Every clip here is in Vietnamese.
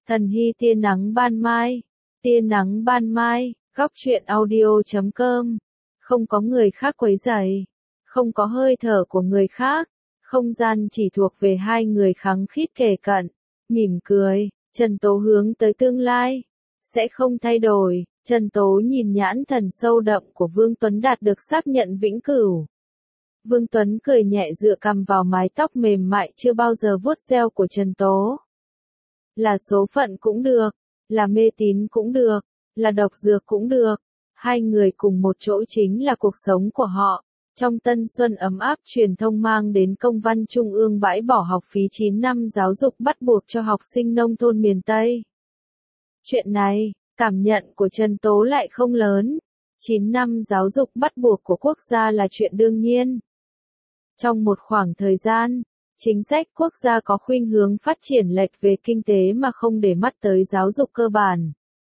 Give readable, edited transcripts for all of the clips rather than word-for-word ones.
Thần hy tia nắng ban mai. Tia nắng ban mai, góc truyện audio.com. Không có người khác quấy rầy, không có hơi thở của người khác, không gian chỉ thuộc về hai người khăng khít kề cận, mỉm cười. Trần Tố hướng tới tương lai, sẽ không thay đổi. Trần Tố nhìn nhãn thần sâu đậm của Vương Tuấn đạt được xác nhận vĩnh cửu. Vương Tuấn cười nhẹ dựa cằm vào mái tóc mềm mại chưa bao giờ vuốt reo của Trần Tố. Là số phận cũng được, là mê tín cũng được, là độc dược cũng được. Hai người cùng một chỗ chính là cuộc sống của họ. Trong tân xuân ấm áp, truyền thông mang đến công văn Trung ương bãi bỏ học phí 9 năm giáo dục bắt buộc cho học sinh nông thôn miền Tây. Chuyện này, cảm nhận của Trần Tố lại không lớn. 9 năm giáo dục bắt buộc của quốc gia là chuyện đương nhiên. Trong một khoảng thời gian, chính sách quốc gia có khuynh hướng phát triển lệch về kinh tế mà không để mắt tới giáo dục cơ bản.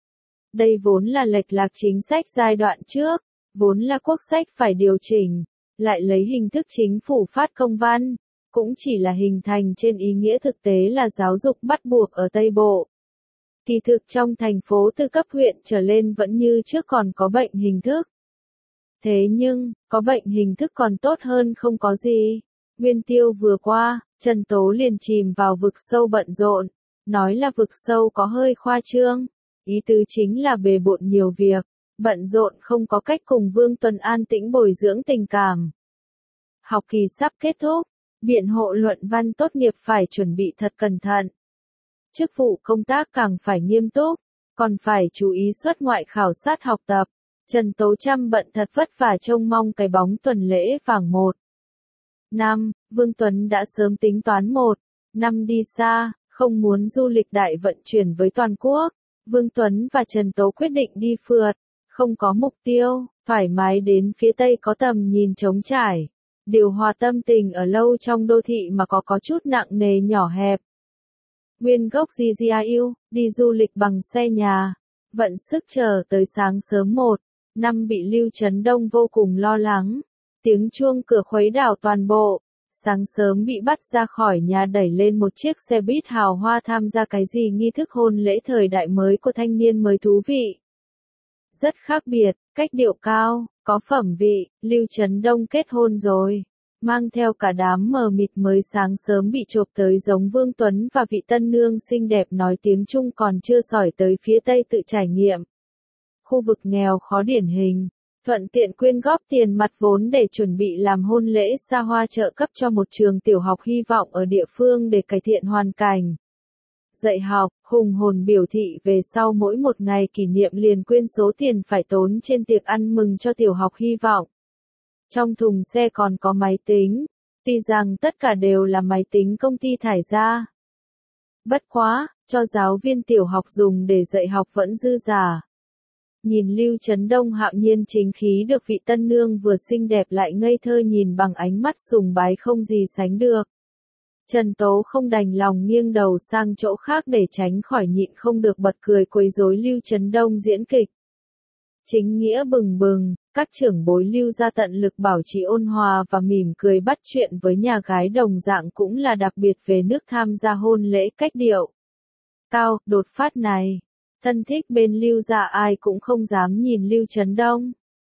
Đây vốn là lệch lạc chính sách giai đoạn trước, vốn là quốc sách phải điều chỉnh, lại lấy hình thức chính phủ phát công văn, cũng chỉ là hình thành trên ý nghĩa thực tế là giáo dục bắt buộc ở Tây Bộ. Kỳ thực trong thành phố từ cấp huyện trở lên vẫn như trước còn có bệnh hình thức. Thế nhưng, có bệnh hình thức còn tốt hơn không có gì. Nguyên tiêu vừa qua, Trần Tố liền chìm vào vực sâu bận rộn. Nói là vực sâu có hơi khoa trương. Ý tứ chính là bề bộn nhiều việc, bận rộn không có cách cùng Vương Tuấn an tĩnh bồi dưỡng tình cảm. Học kỳ sắp kết thúc, biện hộ luận văn tốt nghiệp phải chuẩn bị thật cẩn thận. Chức vụ công tác càng phải nghiêm túc, còn phải chú ý xuất ngoại khảo sát học tập. Trần Tố Trâm bận thật vất vả trông mong cái bóng tuần lễ vàng 1 năm, Vương Tuấn đã sớm tính toán 1 năm đi xa, không muốn du lịch đại vận chuyển với toàn quốc. Vương Tuấn và Trần Tố quyết định đi phượt, không có mục tiêu, thoải mái đến phía Tây có tầm nhìn trống trải, điều hòa tâm tình ở lâu trong đô thị mà có chút nặng nề nhỏ hẹp. Nguyên gốc GGIU, đi du lịch bằng xe nhà, vận sức chờ tới sáng sớm 1 năm bị Lưu Trấn Đông vô cùng lo lắng, tiếng chuông cửa khuấy đảo toàn bộ. Sáng sớm bị bắt ra khỏi nhà đẩy lên một chiếc xe buýt hào hoa tham gia cái gì nghi thức hôn lễ thời đại mới của thanh niên mới thú vị. Rất khác biệt, cách điệu cao, có phẩm vị, Lưu Trấn Đông kết hôn rồi. Mang theo cả đám mờ mịt mới sáng sớm bị chộp tới giống Vương Tuấn và vị tân nương xinh đẹp nói tiếng Trung còn chưa sỏi tới phía Tây tự trải nghiệm. Khu vực nghèo khó điển hình. Thuận tiện quyên góp tiền mặt vốn để chuẩn bị làm hôn lễ xa hoa trợ cấp cho một trường tiểu học hy vọng ở địa phương để cải thiện hoàn cảnh. Dạy học, hùng hồn biểu thị về sau mỗi một ngày kỷ niệm liền quyên số tiền phải tốn trên tiệc ăn mừng cho tiểu học hy vọng. Trong thùng xe còn có máy tính, tuy rằng tất cả đều là máy tính công ty thải ra. Bất quá, cho giáo viên tiểu học dùng để dạy học vẫn dư giả. Nhìn Lưu Trấn Đông hạo nhiên chính khí được vị tân nương vừa xinh đẹp lại ngây thơ nhìn bằng ánh mắt sùng bái không gì sánh được. Trần Tố không đành lòng nghiêng đầu sang chỗ khác để tránh khỏi nhịn không được bật cười quấy rối Lưu Trấn Đông diễn kịch. Chính nghĩa bừng bừng, các trưởng bối Lưu ra tận lực bảo trì ôn hòa và mỉm cười bắt chuyện với nhà gái đồng dạng cũng là đặc biệt về nước tham gia hôn lễ cách điệu cao, đột phát này. Thân thích bên Lưu gia ai cũng không dám nhìn Lưu Trấn Đông.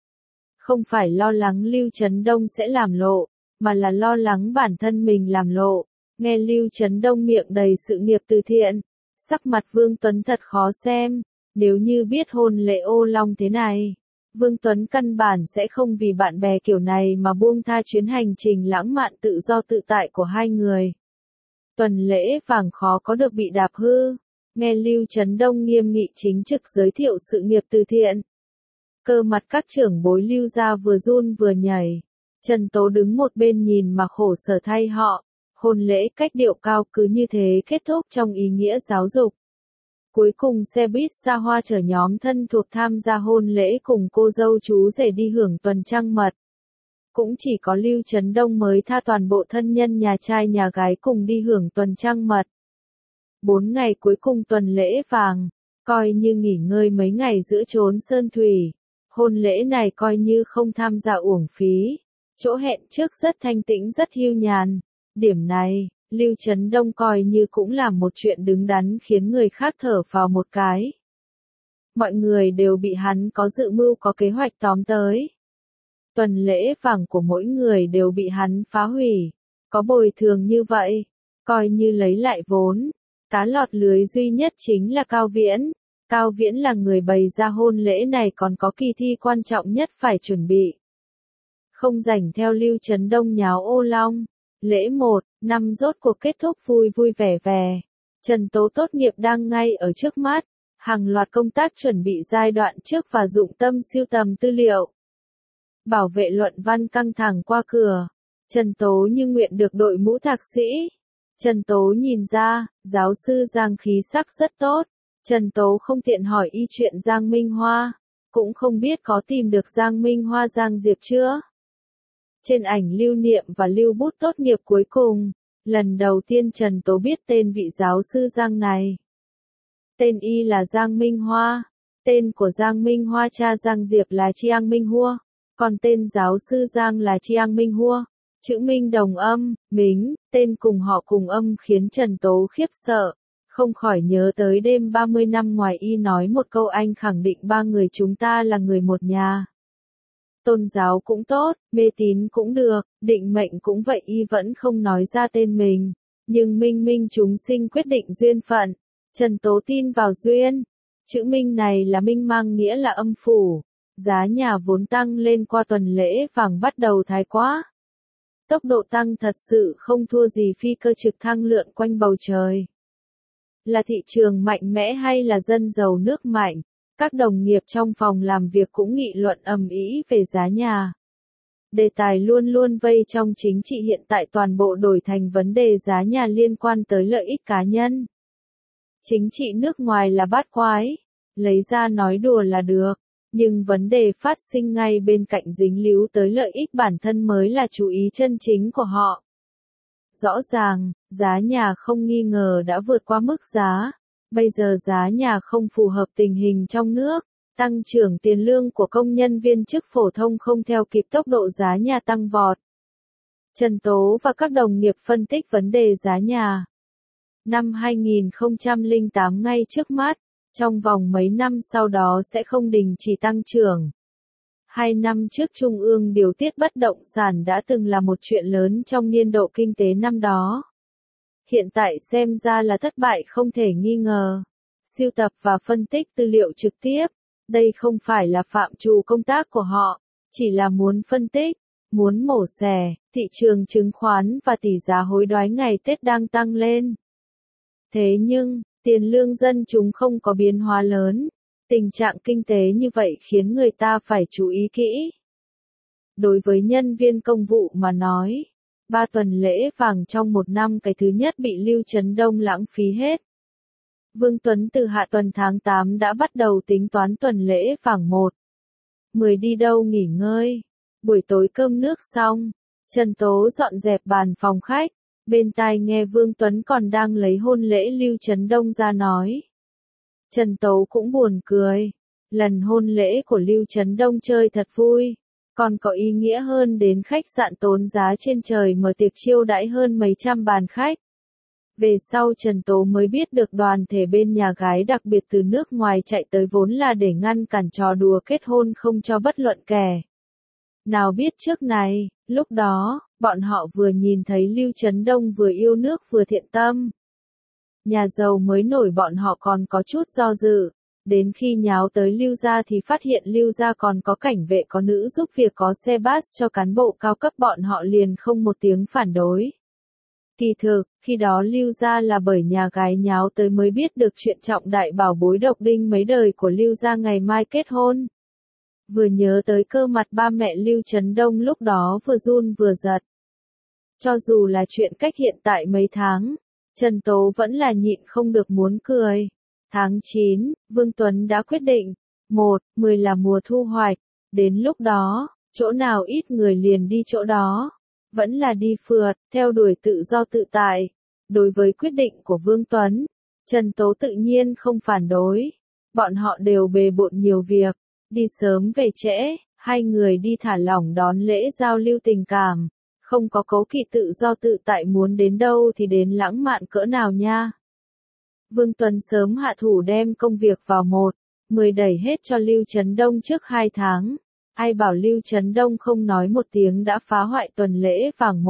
Không phải lo lắng Lưu Trấn Đông sẽ làm lộ, mà là lo lắng bản thân mình làm lộ. Nghe Lưu Trấn Đông miệng đầy sự nghiệp từ thiện, sắc mặt Vương Tuấn thật khó xem. Nếu như biết hôn lễ ô long thế này, Vương Tuấn căn bản sẽ không vì bạn bè kiểu này mà buông tha chuyến hành trình lãng mạn tự do tự tại của hai người. Tuần lễ vàng khó có được bị đạp hư. Nghe Lưu Trấn Đông nghiêm nghị chính trực giới thiệu sự nghiệp từ thiện. Cơ mặt các trưởng bối Lưu gia vừa run vừa nhảy. Trần Tố đứng một bên nhìn mà khổ sở thay họ. Hôn lễ cách điệu cao cứ như thế kết thúc trong ý nghĩa giáo dục. Cuối cùng xe buýt xa hoa chở nhóm thân thuộc tham gia hôn lễ cùng cô dâu chú rể đi hưởng tuần trăng mật. Cũng chỉ có Lưu Trấn Đông mới tha toàn bộ thân nhân nhà trai nhà gái cùng đi hưởng tuần trăng mật. 4 ngày cuối cùng tuần lễ vàng, coi như nghỉ ngơi mấy ngày giữa chốn sơn thủy. Hôn lễ này coi như không tham gia uổng phí. Chỗ hẹn trước rất thanh tĩnh rất hiu nhàn. Điểm này, Lưu Trấn Đông coi như cũng làm một chuyện đứng đắn khiến người khác thở phào một cái. Mọi người đều bị hắn có dự mưu có kế hoạch tóm tới. Tuần lễ vàng của mỗi người đều bị hắn phá hủy. Có bồi thường như vậy, coi như lấy lại vốn. Cá lọt lưới duy nhất chính là Cao Viễn. Cao Viễn là người bày ra hôn lễ này còn có kỳ thi quan trọng nhất phải chuẩn bị. Không rảnh theo Lưu Trấn Đông nháo ô long. Lễ 1, năm rốt cuộc kết thúc vui vui vẻ vẻ. Trần Tố tốt nghiệp đang ngay ở trước mắt. Hàng loạt công tác chuẩn bị giai đoạn trước và dụng tâm sưu tầm tư liệu. Bảo vệ luận văn căng thẳng qua cửa. Trần Tố như nguyện được đội mũ thạc sĩ. Trần Tố nhìn ra, giáo sư Giang khí sắc rất tốt. Trần Tố không tiện hỏi y chuyện Giang Minh Hoa. Cũng không biết có tìm được Giang Minh Hoa Giang Diệp chưa. Trên ảnh lưu niệm và lưu bút tốt nghiệp cuối cùng, lần đầu tiên Trần Tố biết tên vị giáo sư Giang này. Tên y là Giang Minh Hoa. Tên của Giang Minh Hoa cha Giang Diệp là Chiang Minh Hua. Còn tên giáo sư Giang là Chiang Minh Hua. Chữ Minh đồng âm, Mính, tên cùng họ cùng âm khiến Trần Tố khiếp sợ. Không khỏi nhớ tới đêm 30 năm ngoài y nói một câu anh khẳng định ba người chúng ta là người một nhà. Tôn giáo cũng tốt, mê tín cũng được, định mệnh cũng vậy y vẫn không nói ra tên mình. Nhưng minh minh chúng sinh quyết định duyên phận. Trần Tố tin vào duyên. Chữ minh này là minh mang nghĩa là âm phủ. Giá nhà vốn tăng lên qua tuần lễ vàng bắt đầu thái quá. Tốc độ tăng thật sự không thua gì phi cơ trực thăng lượn quanh bầu trời. Là thị trường mạnh mẽ hay là dân giàu nước mạnh? Các đồng nghiệp trong phòng làm việc cũng nghị luận ầm ĩ về giá nhà. Đề tài luôn luôn vây trong chính trị hiện tại toàn bộ đổi thành vấn đề giá nhà liên quan tới lợi ích cá nhân. Chính trị nước ngoài là bát quái, lấy ra nói đùa là được, nhưng vấn đề phát sinh ngay bên cạnh dính líu tới lợi ích bản thân mới là chú ý chân chính của họ. Rõ ràng, giá nhà không nghi ngờ đã vượt qua mức giá. Bây giờ giá nhà không phù hợp tình hình trong nước, tăng trưởng tiền lương của công nhân viên chức phổ thông không theo kịp tốc độ giá nhà tăng vọt. Trần Tố và các đồng nghiệp phân tích vấn đề giá nhà. Năm 2008 ngay trước mắt, trong vòng mấy năm sau đó sẽ không đình chỉ tăng trưởng. 2 năm trước Trung ương điều tiết bất động sản đã từng là một chuyện lớn trong niên độ kinh tế năm đó. Hiện tại xem ra là thất bại không thể nghi ngờ. Sưu tập và phân tích tư liệu trực tiếp, đây không phải là phạm trù công tác của họ, chỉ là muốn phân tích, muốn mổ xẻ, thị trường chứng khoán và tỷ giá hối đoái ngày Tết đang tăng lên. Thế nhưng, tiền lương dân chúng không có biến hóa lớn, tình trạng kinh tế như vậy khiến người ta phải chú ý kỹ. Đối với nhân viên công vụ mà nói, 3 tuần lễ vàng trong một năm cái thứ nhất bị Lưu Trấn Đông lãng phí hết. Vương Tuấn từ hạ tuần tháng 8 đã bắt đầu tính toán tuần lễ vàng 1. 10 đi đâu nghỉ ngơi. Buổi tối cơm nước xong, Trần Tố dọn dẹp bàn phòng khách, bên tai nghe Vương Tuấn còn đang lấy hôn lễ Lưu Trấn Đông ra nói. Trần Tố cũng buồn cười, lần hôn lễ của Lưu Trấn Đông chơi thật vui. Còn có ý nghĩa hơn đến khách sạn tốn giá trên trời mở tiệc chiêu đãi hơn mấy trăm bàn khách. Về sau Trần Tố mới biết được đoàn thể bên nhà gái đặc biệt từ nước ngoài chạy tới vốn là để ngăn cản trò đùa kết hôn không cho bất luận kẻ. Nào biết trước này, lúc đó, bọn họ vừa nhìn thấy Lưu Trấn Đông vừa yêu nước vừa thiện tâm. Nhà giàu mới nổi bọn họ còn có chút do dự. Đến khi nháo tới Lưu gia thì phát hiện Lưu gia còn có cảnh vệ có nữ giúp việc có xe bus cho cán bộ cao cấp bọn họ liền không một tiếng phản đối. Kỳ thực, khi đó Lưu gia là bởi nhà gái nháo tới mới biết được chuyện trọng đại bảo bối độc đinh mấy đời của Lưu gia ngày mai kết hôn. Vừa nhớ tới cơ mặt ba mẹ Lưu Trấn Đông lúc đó vừa run vừa giật. Cho dù là chuyện cách hiện tại mấy tháng, Trần Tố vẫn là nhịn không được muốn cười. Tháng 9, Vương Tuấn đã quyết định, 10 là mùa thu hoạch, đến lúc đó, chỗ nào ít người liền đi chỗ đó, vẫn là đi phượt, theo đuổi tự do tự tại. Đối với quyết định của Vương Tuấn, Trần Tố tự nhiên không phản đối, bọn họ đều bề bộn nhiều việc, đi sớm về trễ, hai người đi thả lỏng đón lễ giao lưu tình cảm, Không có cố kỵ tự do tự tại muốn đến đâu thì đến lãng mạn cỡ nào nha. Vương Tuấn sớm hạ thủ đem công việc vào 1-10 đẩy hết cho Lưu Chấn Đông trước 2 tháng. Ai bảo Lưu Chấn Đông không nói một tiếng đã phá hoại tuần lễ vàng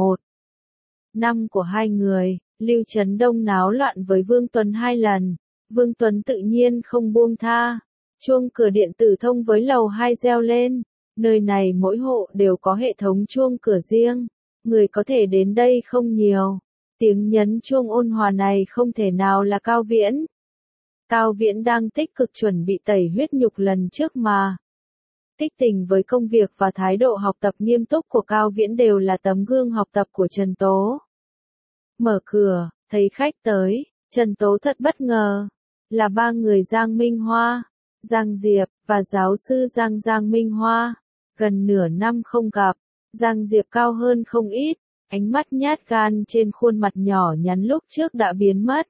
1-5 của hai người. Lưu Chấn Đông náo loạn với Vương Tuấn 2 lần. Vương Tuấn tự nhiên không buông tha. Chuông cửa điện tử thông với lầu 2 reo lên. Nơi này mỗi hộ đều có hệ thống chuông cửa riêng. Người có thể đến đây không nhiều. Tiếng nhấn chuông ôn hòa này không thể nào là Cao Viễn. Cao Viễn đang tích cực chuẩn bị tẩy huyết nhục lần trước mà. Tích tình với công việc và thái độ học tập nghiêm túc của Cao Viễn đều là tấm gương học tập của Trần Tố. Mở cửa, thấy khách tới, Trần Tố thật bất ngờ. Là 3 người Giang Minh Hoa, Giang Diệp, và giáo sư Giang Minh Hoa. Gần nửa năm không gặp, Giang Diệp cao hơn không ít, ánh mắt nhát gan trên khuôn mặt nhỏ nhắn lúc trước đã biến mất.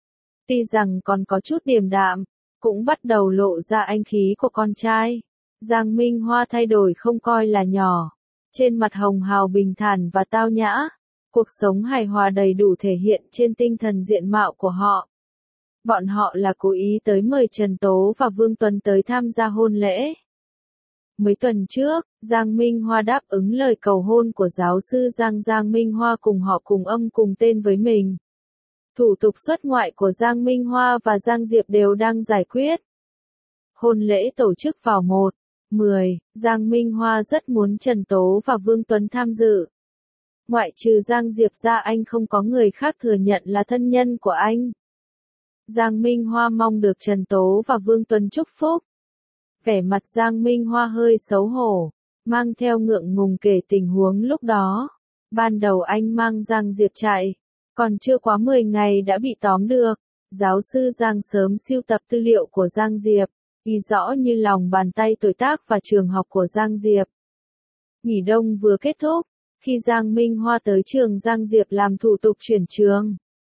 Tuy rằng còn có chút điềm đạm, cũng bắt đầu lộ ra anh khí của con trai. Giang Minh Hoa thay đổi không coi là nhỏ. Trên mặt hồng hào bình thản và tao nhã, cuộc sống hài hòa đầy đủ thể hiện trên tinh thần diện mạo của họ. Bọn họ là cố ý tới mời Trần Tố và Vương Tuấn tới tham gia hôn lễ. Mấy tuần trước, Giang Minh Hoa đáp ứng lời cầu hôn của giáo sư Giang Minh Hoa cùng họ cùng âm cùng tên với mình. Thủ tục xuất ngoại của Giang Minh Hoa và Giang Diệp đều đang giải quyết. Hôn lễ tổ chức vào 1-10, Giang Minh Hoa rất muốn Trần Tố và Vương Tuấn tham dự. Ngoại trừ Giang Diệp ra anh không có người khác thừa nhận là thân nhân của anh. Giang Minh Hoa mong được Trần Tố và Vương Tuấn chúc phúc. Vẻ mặt Giang Minh Hoa hơi xấu hổ, mang theo ngượng ngùng kể tình huống lúc đó. Ban đầu anh mang Giang Diệp chạy, còn chưa quá 10 ngày đã bị tóm được. Giáo sư Giang sớm sưu tập tư liệu của Giang Diệp, ghi rõ như lòng bàn tay tuổi tác và trường học của Giang Diệp. Nghỉ đông vừa kết thúc, khi Giang Minh Hoa tới trường Giang Diệp làm thủ tục chuyển trường.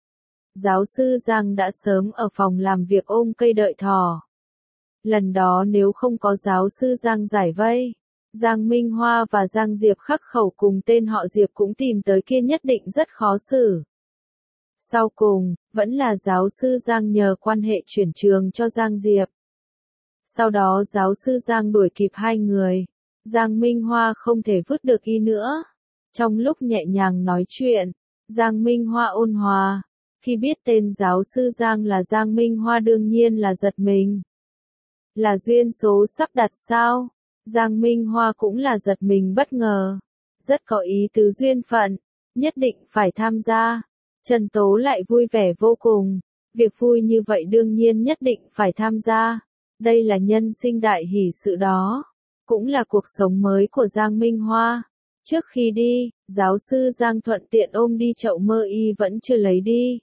Giáo sư Giang đã sớm ở phòng làm việc ôm cây đợi thỏ. Lần đó nếu không có giáo sư Giang giải vây, Giang Minh Hoa và Giang Diệp khắc khẩu cùng tên họ Diệp cũng tìm tới kia nhất định rất khó xử. Sau cùng, vẫn là giáo sư Giang nhờ quan hệ chuyển trường cho Giang Diệp. Sau đó giáo sư Giang đuổi kịp hai người. Giang Minh Hoa không thể vứt được y nữa. Trong lúc nhẹ nhàng nói chuyện, Giang Minh Hoa ôn hòa. Khi biết tên giáo sư Giang là Giang Minh Hoa đương nhiên là giật mình. Là duyên số sắp đặt sao? Giang Minh Hoa cũng là giật mình bất ngờ. Rất có ý tứ duyên phận, nhất định phải tham gia. Trần Tố lại vui vẻ vô cùng. Việc vui như vậy đương nhiên nhất định phải tham gia. Đây là nhân sinh đại hỷ sự đó. Cũng là cuộc sống mới của Giang Minh Hoa. Trước khi đi, giáo sư Giang thuận tiện ôm đi chậu mơ y vẫn chưa lấy đi.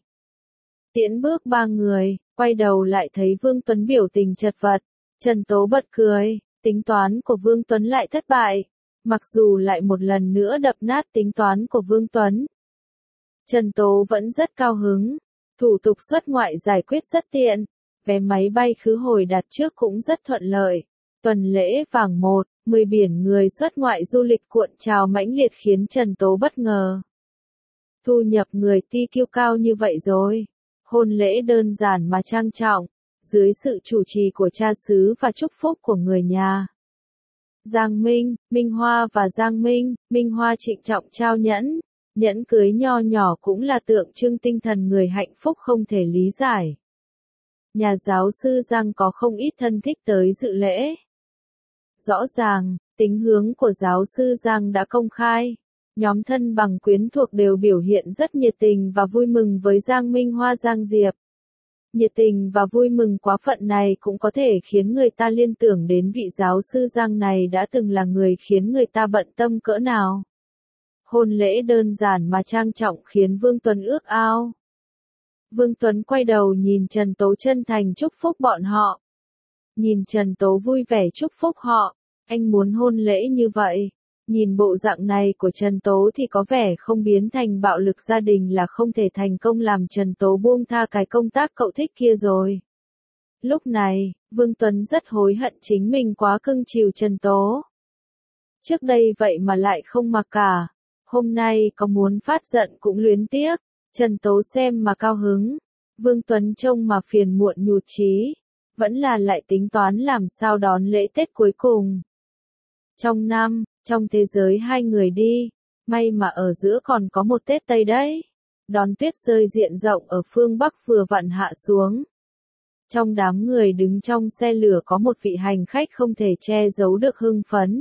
Tiễn bước 3 người, quay đầu lại thấy Vương Tuấn biểu tình chật vật. Trần Tố bật cười, tính toán của Vương Tuấn lại thất bại. Mặc dù lại một lần nữa đập nát tính toán của Vương Tuấn. Trần Tố vẫn rất cao hứng. Thủ tục xuất ngoại giải quyết rất tiện. Vé máy bay khứ hồi đặt trước cũng rất thuận lợi. Tuần lễ vàng 1-10 biển người xuất ngoại du lịch cuộn trào mãnh liệt khiến Trần Tố bất ngờ. Thu nhập người TQ cao như vậy rồi. Hôn lễ đơn giản mà trang trọng, dưới sự chủ trì của cha xứ và chúc phúc của người nhà. Giang Minh Hoa và Giang Minh Hoa trịnh trọng trao nhẫn. Nhẫn cưới nho nhỏ cũng là tượng trưng tinh thần người hạnh phúc không thể lý giải. Nhà giáo sư Giang có không ít thân thích tới dự lễ. Rõ ràng, tính hướng của giáo sư Giang đã công khai. Nhóm thân bằng quyến thuộc đều biểu hiện rất nhiệt tình và vui mừng với Giang Minh Hoa Giang Diệp. Nhiệt tình và vui mừng quá phận này cũng có thể khiến người ta liên tưởng đến vị giáo sư Giang này đã từng là người khiến người ta bận tâm cỡ nào. Hôn lễ đơn giản mà trang trọng khiến Vương Tuấn ước ao. Vương Tuấn quay đầu nhìn Trần Tố chân thành chúc phúc bọn họ. Nhìn Trần Tố vui vẻ chúc phúc họ, anh muốn hôn lễ như vậy. Nhìn bộ dạng này của Trần Tố thì có vẻ không biến thành bạo lực gia đình là không thể thành công làm Trần Tố buông tha cái công tác cậu thích kia rồi. Lúc này, Vương Tuấn rất hối hận chính mình quá cưng chiều Trần Tố. Trước đây vậy mà lại không mặc cả. Hôm nay có muốn phát giận cũng luyến tiếc. Trần Tố xem mà cao hứng. Vương Tuấn trông mà phiền muộn nhụt chí. Vẫn là lại tính toán làm sao đón lễ Tết cuối cùng. Trong năm, trong thế giới hai người đi. May mà ở giữa còn có một Tết Tây đấy. Đón tuyết rơi diện rộng ở phương Bắc vừa vặn hạ xuống. Trong đám người đứng trong xe lửa có một vị hành khách không thể che giấu được hưng phấn.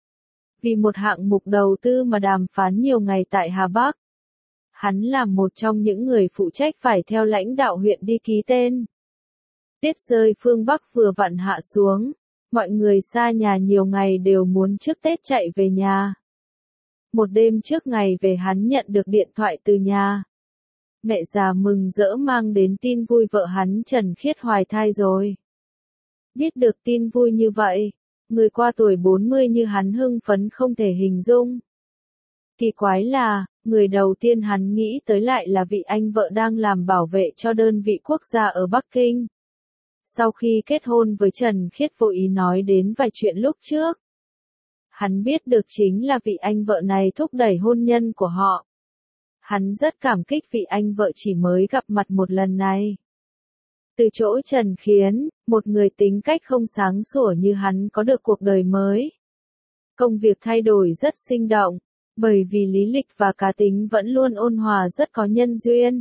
Vì một hạng mục đầu tư mà đàm phán nhiều ngày tại Hà Bắc. Hắn là một trong những người phụ trách phải theo lãnh đạo huyện đi ký tên. Tuyết rơi phương Bắc vừa vặn hạ xuống. Mọi người xa nhà nhiều ngày đều muốn trước Tết chạy về nhà. Một đêm trước ngày về hắn nhận được điện thoại từ nhà. Mẹ già mừng rỡ mang đến tin vui vợ hắn Trần Khiết hoài thai rồi. Biết được tin vui như vậy, người qua tuổi 40 như hắn hưng phấn không thể hình dung. Kỳ quái là, người đầu tiên hắn nghĩ tới lại là vị anh vợ đang làm bảo vệ cho đơn vị quốc gia ở Bắc Kinh. Sau khi kết hôn với Trần Khiết vô ý nói đến vài chuyện lúc trước. Hắn biết được chính là vị anh vợ này thúc đẩy hôn nhân của họ. Hắn rất cảm kích vị anh vợ chỉ mới gặp mặt một lần này. Từ chỗ Trần Khiến, một người tính cách không sáng sủa như hắn có được cuộc đời mới. Công việc thay đổi rất sinh động, bởi vì lý lịch và cá tính vẫn luôn ôn hòa rất có nhân duyên.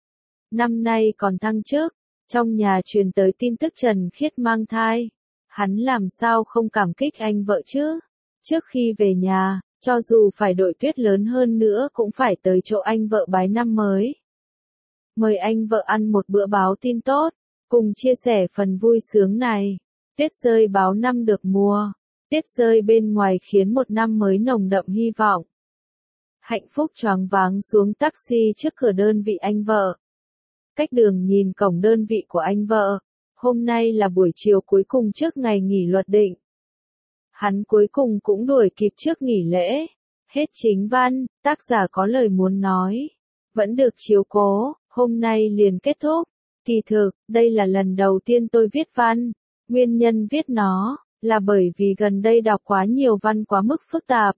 Năm nay còn thăng chức, trong nhà truyền tới tin tức Trần Khiết mang thai. Hắn làm sao không cảm kích anh vợ chứ? Trước khi về nhà, cho dù phải đội tuyết lớn hơn nữa cũng phải tới chỗ anh vợ bái năm mới. Mời anh vợ ăn một bữa báo tin tốt, cùng chia sẻ phần vui sướng này. Tuyết rơi báo năm được mùa. Tuyết rơi bên ngoài khiến một năm mới nồng đậm hy vọng. Hạnh phúc choáng váng xuống taxi trước cửa đơn vị anh vợ. Cách đường nhìn cổng đơn vị của anh vợ. Hôm nay là buổi chiều cuối cùng trước ngày nghỉ luật định. Hắn cuối cùng cũng đuổi kịp trước nghỉ lễ. Hết chính văn, tác giả có lời muốn nói. Vẫn được chiếu cố, hôm nay liền kết thúc. Kỳ thực, đây là lần đầu tiên tôi viết văn. Nguyên nhân viết nó, là bởi vì gần đây đọc quá nhiều văn quá mức phức tạp.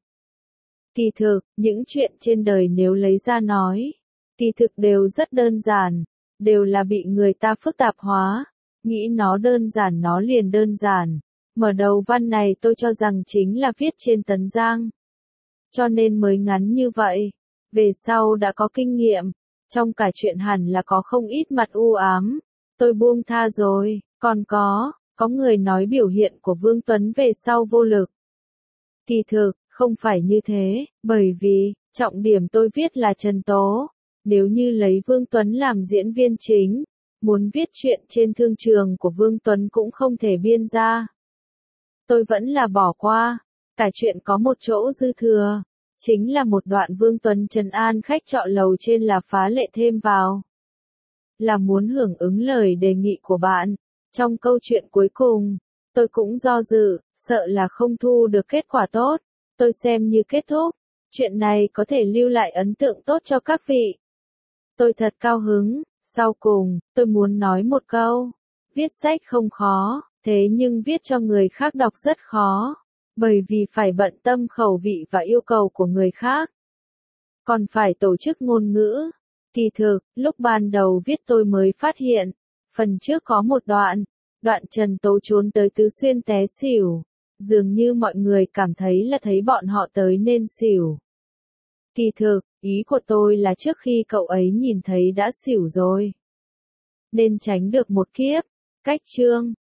Kỳ thực, những chuyện trên đời nếu lấy ra nói, kỳ thực đều rất đơn giản, đều là bị người ta phức tạp hóa. Nghĩ nó đơn giản nó liền đơn giản. Mở đầu văn này tôi cho rằng chính là viết trên tấn giang. Cho nên mới ngắn như vậy. Về sau đã có kinh nghiệm. Trong cả chuyện hẳn là có không ít mặt u ám. Tôi buông tha rồi. Còn có người nói biểu hiện của Vương Tuấn về sau vô lực. Kỳ thực, không phải như thế, bởi vì, trọng điểm tôi viết là Trần Tố. Nếu như lấy Vương Tuấn làm diễn viên chính, muốn viết chuyện trên thương trường của Vương Tuấn cũng không thể biên ra. Tôi vẫn là bỏ qua. Cả chuyện có một chỗ dư thừa. Chính là một đoạn Vương Tuấn trấn an khách trọ lầu trên là phá lệ thêm vào. Là muốn hưởng ứng lời đề nghị của bạn. Trong câu chuyện cuối cùng, tôi cũng do dự, sợ là không thu được kết quả tốt. Tôi xem như kết thúc. Chuyện này có thể lưu lại ấn tượng tốt cho các vị. Tôi thật cao hứng. Sau cùng, tôi muốn nói một câu. Viết sách không khó, thế nhưng viết cho người khác đọc rất khó. Bởi vì phải bận tâm khẩu vị và yêu cầu của người khác. Còn phải tổ chức ngôn ngữ. Kỳ thực, lúc ban đầu viết tôi mới phát hiện. Phần trước có một đoạn Trần Tố trốn tới Tứ Xuyên té xỉu. Dường như mọi người cảm thấy là thấy bọn họ tới nên xỉu. Kỳ thực, ý của tôi là trước khi cậu ấy nhìn thấy đã xỉu rồi. Nên tránh được một kiếp. Cách chương